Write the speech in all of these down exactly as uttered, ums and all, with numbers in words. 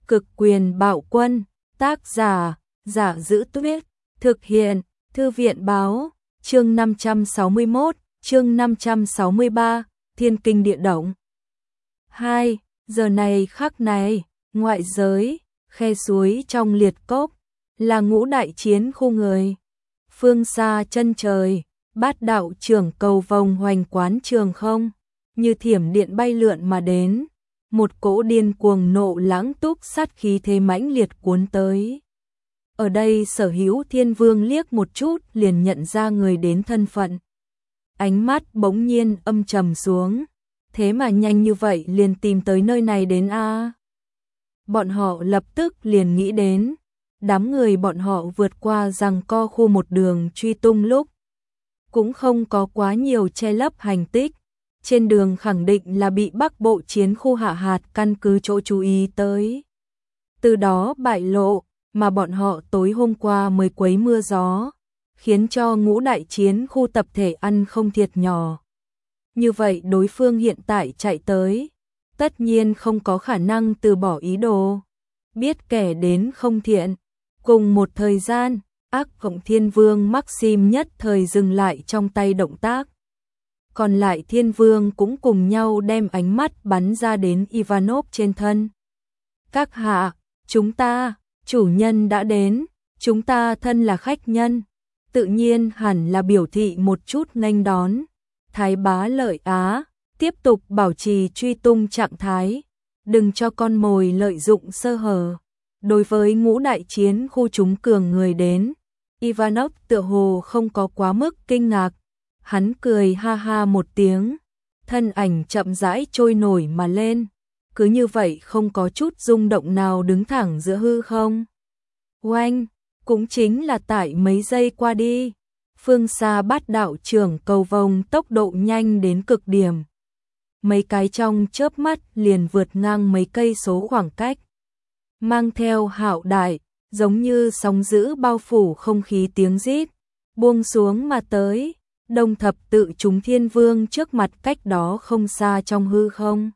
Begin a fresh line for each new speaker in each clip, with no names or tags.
Cực quyền bạo quân, tác giả, Giả Giữ Tuyết, thực hiện, Thư viện báo, chương năm trăm sáu mươi mốt, chương năm trăm sáu mươi ba, Thiên Kinh Địa Động. hai. Giờ này khắc này, ngoại giới, khe suối trong liệt cốc, là ngũ đại chiến khu người. Phương xa chân trời, bát đạo trưởng cầu vòng hoành quán trường không, như thiểm điện bay lượn mà đến. Một cỗ điên cuồng nộ lãng túc sát khí thế mãnh liệt cuốn tới. Ở đây Sở Hữu Thiên Vương liếc một chút liền nhận ra người đến thân phận. Ánh mắt bỗng nhiên âm trầm xuống. Thế mà nhanh như vậy liền tìm tới nơi này đến a. Bọn họ lập tức liền nghĩ đến. Đám người bọn họ vượt qua giằng co khu một đường truy tung lúc. Cũng không có quá nhiều che lấp hành tích. Trên đường khẳng định là bị Bắc Bộ chiến khu hạ hạt căn cứ chỗ chú ý tới. Từ đó bại lộ, mà bọn họ tối hôm qua mới quấy mưa gió, khiến cho ngũ đại chiến khu tập thể ăn không thiệt nhỏ. Như vậy đối phương hiện tại chạy tới, tất nhiên không có khả năng từ bỏ ý đồ. Biết kẻ đến không thiện, cùng một thời gian, ác cộng Thiên Vương Maxim nhất thời dừng lại trong tay động tác. Còn lại Thiên Vương cũng cùng nhau đem ánh mắt bắn ra đến Ivanov trên thân. Các hạ, chúng ta, chủ nhân đã đến, chúng ta thân là khách nhân, tự nhiên hẳn là biểu thị một chút nghênh đón. Thái Bá Lợi Á, tiếp tục bảo trì truy tung trạng thái, đừng cho con mồi lợi dụng sơ hở. Đối với ngũ đại chiến khu chúng cường người đến, Ivanov tựa hồ không có quá mức kinh ngạc. Hắn cười ha ha một tiếng, thân ảnh chậm rãi trôi nổi mà lên, cứ như vậy không có chút rung động nào đứng thẳng giữa hư không. Oanh, cũng chính là tại mấy giây qua đi, phương xa bát đạo trưởng cầu vồng tốc độ nhanh đến cực điểm. Mấy cái trong chớp mắt liền vượt ngang mấy cây số khoảng cách. Mang theo hạo đại, giống như sóng dữ bao phủ không khí tiếng rít, buông xuống mà tới. Đông thập tự chúng Thiên Vương trước mặt cách đó không xa trong hư không.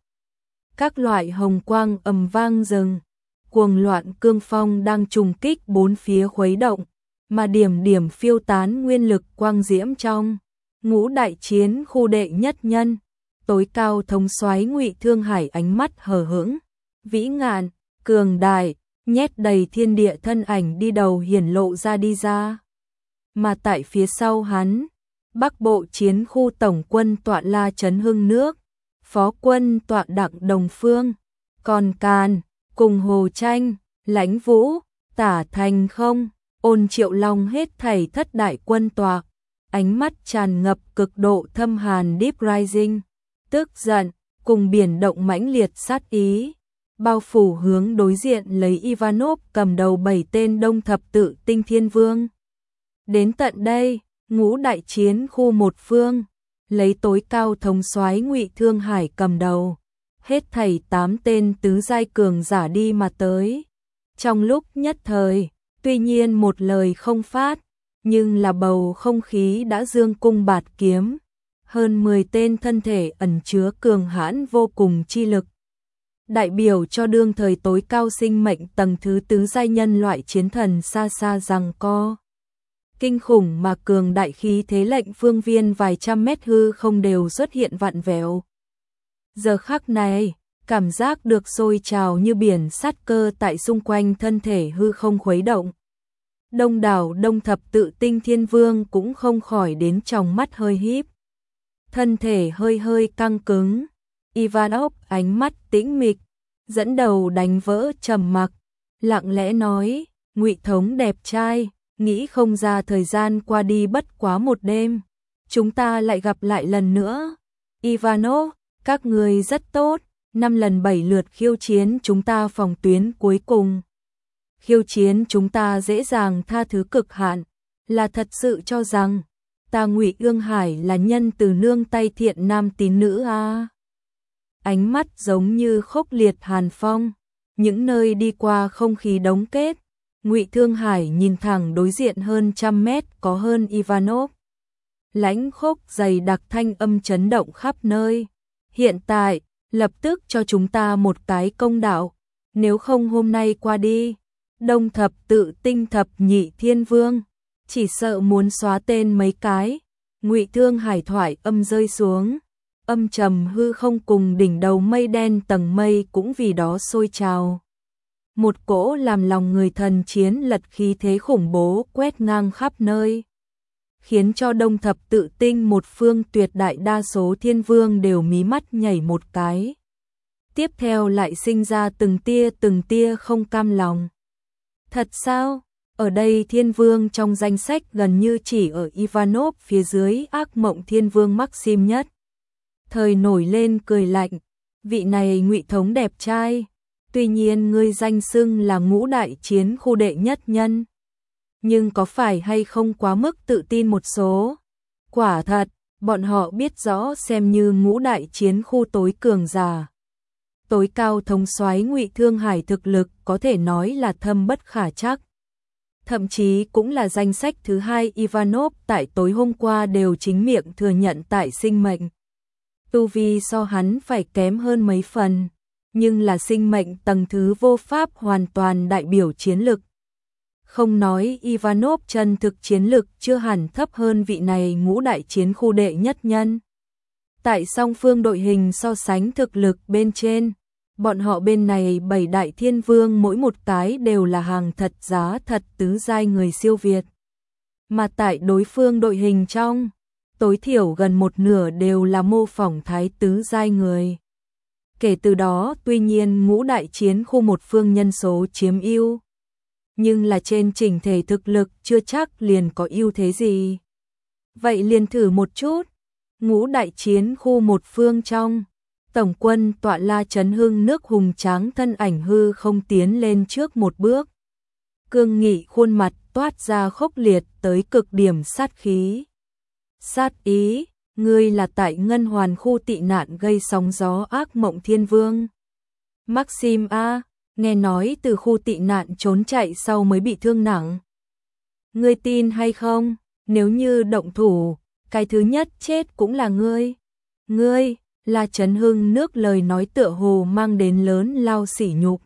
Các loại hồng quang ầm vang rừng, cuồng loạn cương phong đang trùng kích bốn phía khuấy động, mà điểm điểm phiêu tán nguyên lực quang diễm trong. Ngũ đại chiến khu đệ nhất nhân, tối cao thống soái Ngụy Thương Hải ánh mắt hờ hững, vĩ ngạn, cường đại, nhét đầy thiên địa thân ảnh đi đầu hiển lộ ra đi ra. Mà tại phía sau hắn, Bắc Bộ chiến khu tổng quân tọa La Trấn Hưng Nước, phó quân tọa Đặng Đồng Phương, còn Càn, cùng Hồ Tranh, Lãnh Vũ, Tả Thành Không, Ôn Triệu Long hết thảy thất đại quân tọa, ánh mắt tràn ngập cực độ thâm hàn deep rising, tức giận, cùng biển động mãnh liệt sát ý, bao phủ hướng đối diện lấy Ivanov cầm đầu bảy tên Đông thập tự tinh Thiên Vương. Đến tận đây, ngũ đại chiến khu một phương, lấy tối cao thống soái Ngụy Thương Hải cầm đầu, hết thảy tám tên tứ giai cường giả đi mà tới. Trong lúc nhất thời, tuy nhiên một lời không phát, nhưng là bầu không khí đã dương cung bạt kiếm, hơn mười tên thân thể ẩn chứa cường hãn vô cùng chi lực. Đại biểu cho đương thời tối cao sinh mệnh tầng thứ tứ giai nhân loại chiến thần xa xa giằng co. Kinh khủng mà cường đại khí thế lệnh phương viên vài trăm mét hư không đều xuất hiện vặn vẹo. Giờ khắc này, cảm giác được sôi trào như biển sát cơ tại xung quanh thân thể hư không khuấy động. Đông đảo Đông thập tự tinh Thiên Vương cũng không khỏi đến trong mắt hơi híp. Thân thể hơi hơi căng cứng, Ivanov ánh mắt tĩnh mịch, dẫn đầu đánh vỡ trầm mặc, lặng lẽ nói, Ngụy thống đẹp trai. Nghĩ không ra thời gian qua đi bất quá một đêm, chúng ta lại gặp lại lần nữa. Ivanov, các người rất tốt, năm lần bảy lượt khiêu chiến chúng ta phòng tuyến cuối cùng. Khiêu chiến chúng ta dễ dàng tha thứ cực hạn, là thật sự cho rằng ta Ngụy Ương Hải là nhân từ nương tay thiện nam tín nữ a. Ánh mắt giống như khốc liệt hàn phong, những nơi đi qua không khí đóng kết. Ngụy Thương Hải nhìn thẳng đối diện hơn trăm mét có hơn Ivanov. Lãnh khốc dày đặc thanh âm chấn động khắp nơi. Hiện tại, lập tức cho chúng ta một cái công đạo. nếu không hôm nay qua đi, Đông thập tự tinh thập nhị thiên vương, chỉ sợ muốn xóa tên mấy cái. Ngụy Thương Hải thoại âm rơi xuống, âm trầm hư không cùng đỉnh đầu mây đen tầng mây cũng vì đó sôi trào. Một cỗ làm lòng người thần chiến lật khí thế khủng bố quét ngang khắp nơi, khiến cho Đông thập tự tinh một phương tuyệt đại đa số thiên vương đều mí mắt nhảy một cái. Tiếp theo lại sinh ra từng tia từng tia không cam lòng. Thật sao? Ở đây thiên vương trong danh sách gần như chỉ ở Ivanov phía dưới ác mộng thiên vương Maxim nhất. Thời nổi lên cười lạnh, vị này Ngụy thống đẹp trai, tuy nhiên ngươi danh xưng là ngũ đại chiến khu đệ nhất nhân. Nhưng có phải hay không quá mức tự tin một số? Quả thật, bọn họ biết rõ xem như ngũ đại chiến khu tối cường giả. Tối cao thống soái Ngụy Thương Hải thực lực có thể nói là thâm bất khả trắc. Thậm chí cũng là danh sách thứ hai Ivanov tại tối hôm qua đều chính miệng thừa nhận tại sinh mệnh. Tu vi so hắn phải kém hơn mấy phần, nhưng là sinh mệnh tầng thứ vô pháp hoàn toàn đại biểu chiến lực. Không nói Ivanov chân thực chiến lực chưa hẳn thấp hơn vị này ngũ đại chiến khu đệ nhất nhân. Tại song phương đội hình so sánh thực lực bên trên, bọn họ bên này bảy đại thiên vương mỗi một cái đều là hàng thật giá thật tứ giai người siêu việt. Mà tại đối phương đội hình trong, tối thiểu gần một nửa đều là mô phỏng thái tứ giai người. Kể từ đó tuy nhiên ngũ đại chiến khu một phương nhân số chiếm ưu, nhưng là trên chỉnh thể thực lực chưa chắc liền có ưu thế gì. Vậy liền thử một chút, ngũ đại chiến khu một phương trong, tổng quân tọa La Chấn Hưng nước hùng tráng thân ảnh hư không tiến lên trước một bước. Cương nghị khuôn mặt toát ra khốc liệt tới cực điểm sát khí. Sát ý, ngươi là tại Ngân Hoàn khu tị nạn gây sóng gió ác mộng thiên vương. Maxim A, nghe nói từ khu tị nạn trốn chạy sau mới bị thương nặng. Ngươi tin hay không, nếu như động thủ, cái thứ nhất chết cũng là ngươi. Ngươi, La Chấn Hưng nước lời nói tựa hồ mang đến lớn lao sỉ nhục.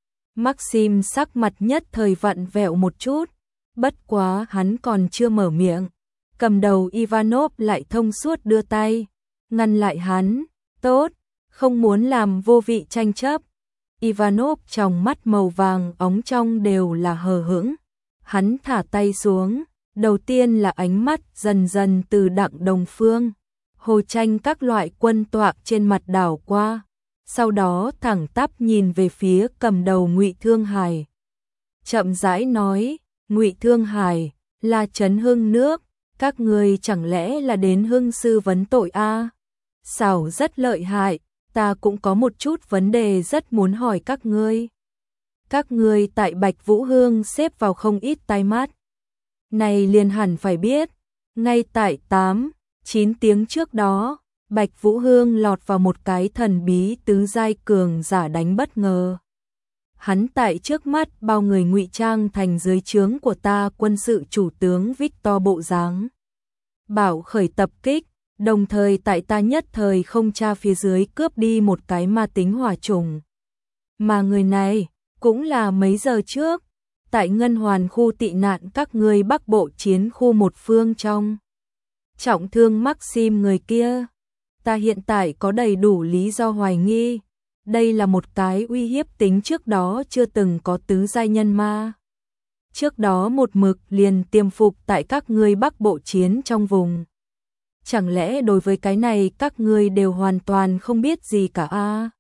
Maxim sắc mặt nhất thời vặn vẹo một chút, bất quá hắn còn chưa mở miệng. Cầm đầu Ivanov lại thông suốt đưa tay, ngăn lại hắn, tốt, không muốn làm vô vị tranh chấp. Ivanov trong mắt màu vàng óng trong đều là hờ hững. Hắn thả tay xuống, đầu tiên là ánh mắt dần dần từ Đặng Đồng Phương, Hồ Tranh các loại quân tọa trên mặt đảo qua, sau đó thẳng tắp nhìn về phía cầm đầu Ngụy Thương Hải. Chậm rãi nói, Ngụy Thương Hải, La Chấn Hưng nước, các người chẳng lẽ là đến hưng sư vấn tội a? À? Xảo rất lợi hại, ta cũng có một chút vấn đề rất muốn hỏi các ngươi. Các ngươi tại Bạch Vũ Hương xếp vào không ít tai mắt. Này liền hẳn phải biết, ngay tại tám, chín tiếng trước đó, Bạch Vũ Hương lọt vào một cái thần bí tứ giai cường giả đánh bất ngờ. Hắn tại trước mắt bao người ngụy trang thành dưới trướng của ta quân sự chủ tướng Victor bộ dáng. Bảo khởi tập kích, đồng thời tại ta nhất thời không tra phía dưới cướp đi một cái ma tính hỏa trùng. Mà người này, cũng là mấy giờ trước, tại Ngân Hoàn khu tị nạn các ngươi Bắc Bộ chiến khu một phương trong. Trọng thương Maxim người kia, ta hiện tại có đầy đủ lý do hoài nghi, đây là một cái uy hiếp tính trước đó chưa từng có tứ giai nhân ma. Trước đó một mực liền tiêm phục tại các ngươi Bắc Bộ chiến trong vùng. Chẳng lẽ đối với cái này các ngươi đều hoàn toàn không biết gì cả a? À?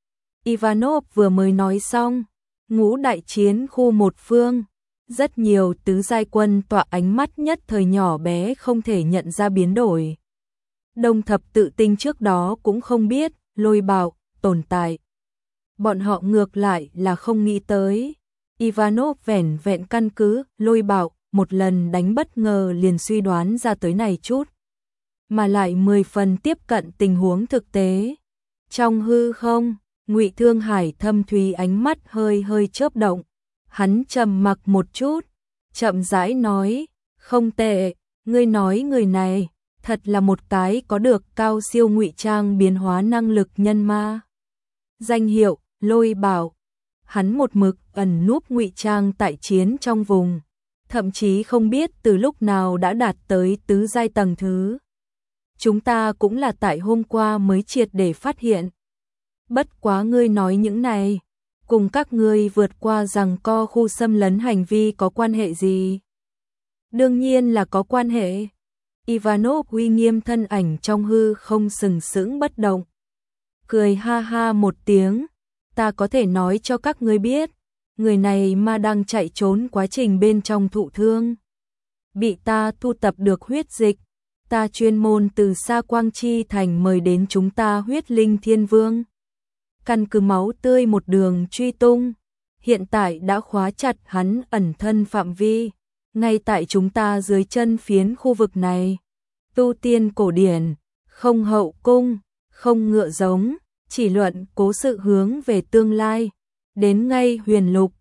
Ivanov vừa mới nói xong, ngũ đại chiến khu một phương, rất nhiều tứ giai quân tọa ánh mắt nhất thời nhỏ bé không thể nhận ra biến đổi. Đông thập tự tinh trước đó cũng không biết Lôi Bạo tồn tại. Bọn họ ngược lại là không nghĩ tới. Ivanov vẻn vẹn căn cứ Lôi Bạo một lần đánh bất ngờ liền suy đoán ra tới này chút, mà lại mười phần tiếp cận tình huống thực tế. Trong hư không, Ngụy Thương Hải thâm thúy ánh mắt hơi hơi chớp động, hắn trầm mặc một chút, chậm rãi nói, không tệ, ngươi nói người này thật là một cái có được cao siêu ngụy trang biến hóa năng lực nhân ma. Danh hiệu Lôi Bảo. hắn một mực ẩn núp ngụy trang tại chiến trong vùng, thậm chí không biết từ lúc nào đã đạt tới tứ giai tầng thứ. Chúng ta cũng là tại hôm qua mới triệt để phát hiện. Bất quá ngươi nói những này, cùng các ngươi vượt qua giằng co khu xâm lấn hành vi có quan hệ gì? Đương nhiên là có quan hệ. Ivanov uy nghiêm thân ảnh trong hư không sừng sững bất động. Cười ha ha một tiếng, ta có thể nói cho các ngươi biết, người này mà đang chạy trốn quá trình bên trong thụ thương. Bị ta thu tập được huyết dịch, ta chuyên môn từ xa Quang Chi Thành mời đến chúng ta huyết linh thiên vương. Căn cứ máu tươi một đường truy tung, hiện tại đã khóa chặt hắn ẩn thân phạm vi, ngay tại chúng ta dưới chân phiến khu vực này. Tu tiên cổ điển, không hậu cung, không ngựa giống, chỉ luận cố sự hướng về tương lai, đến ngay huyền lục,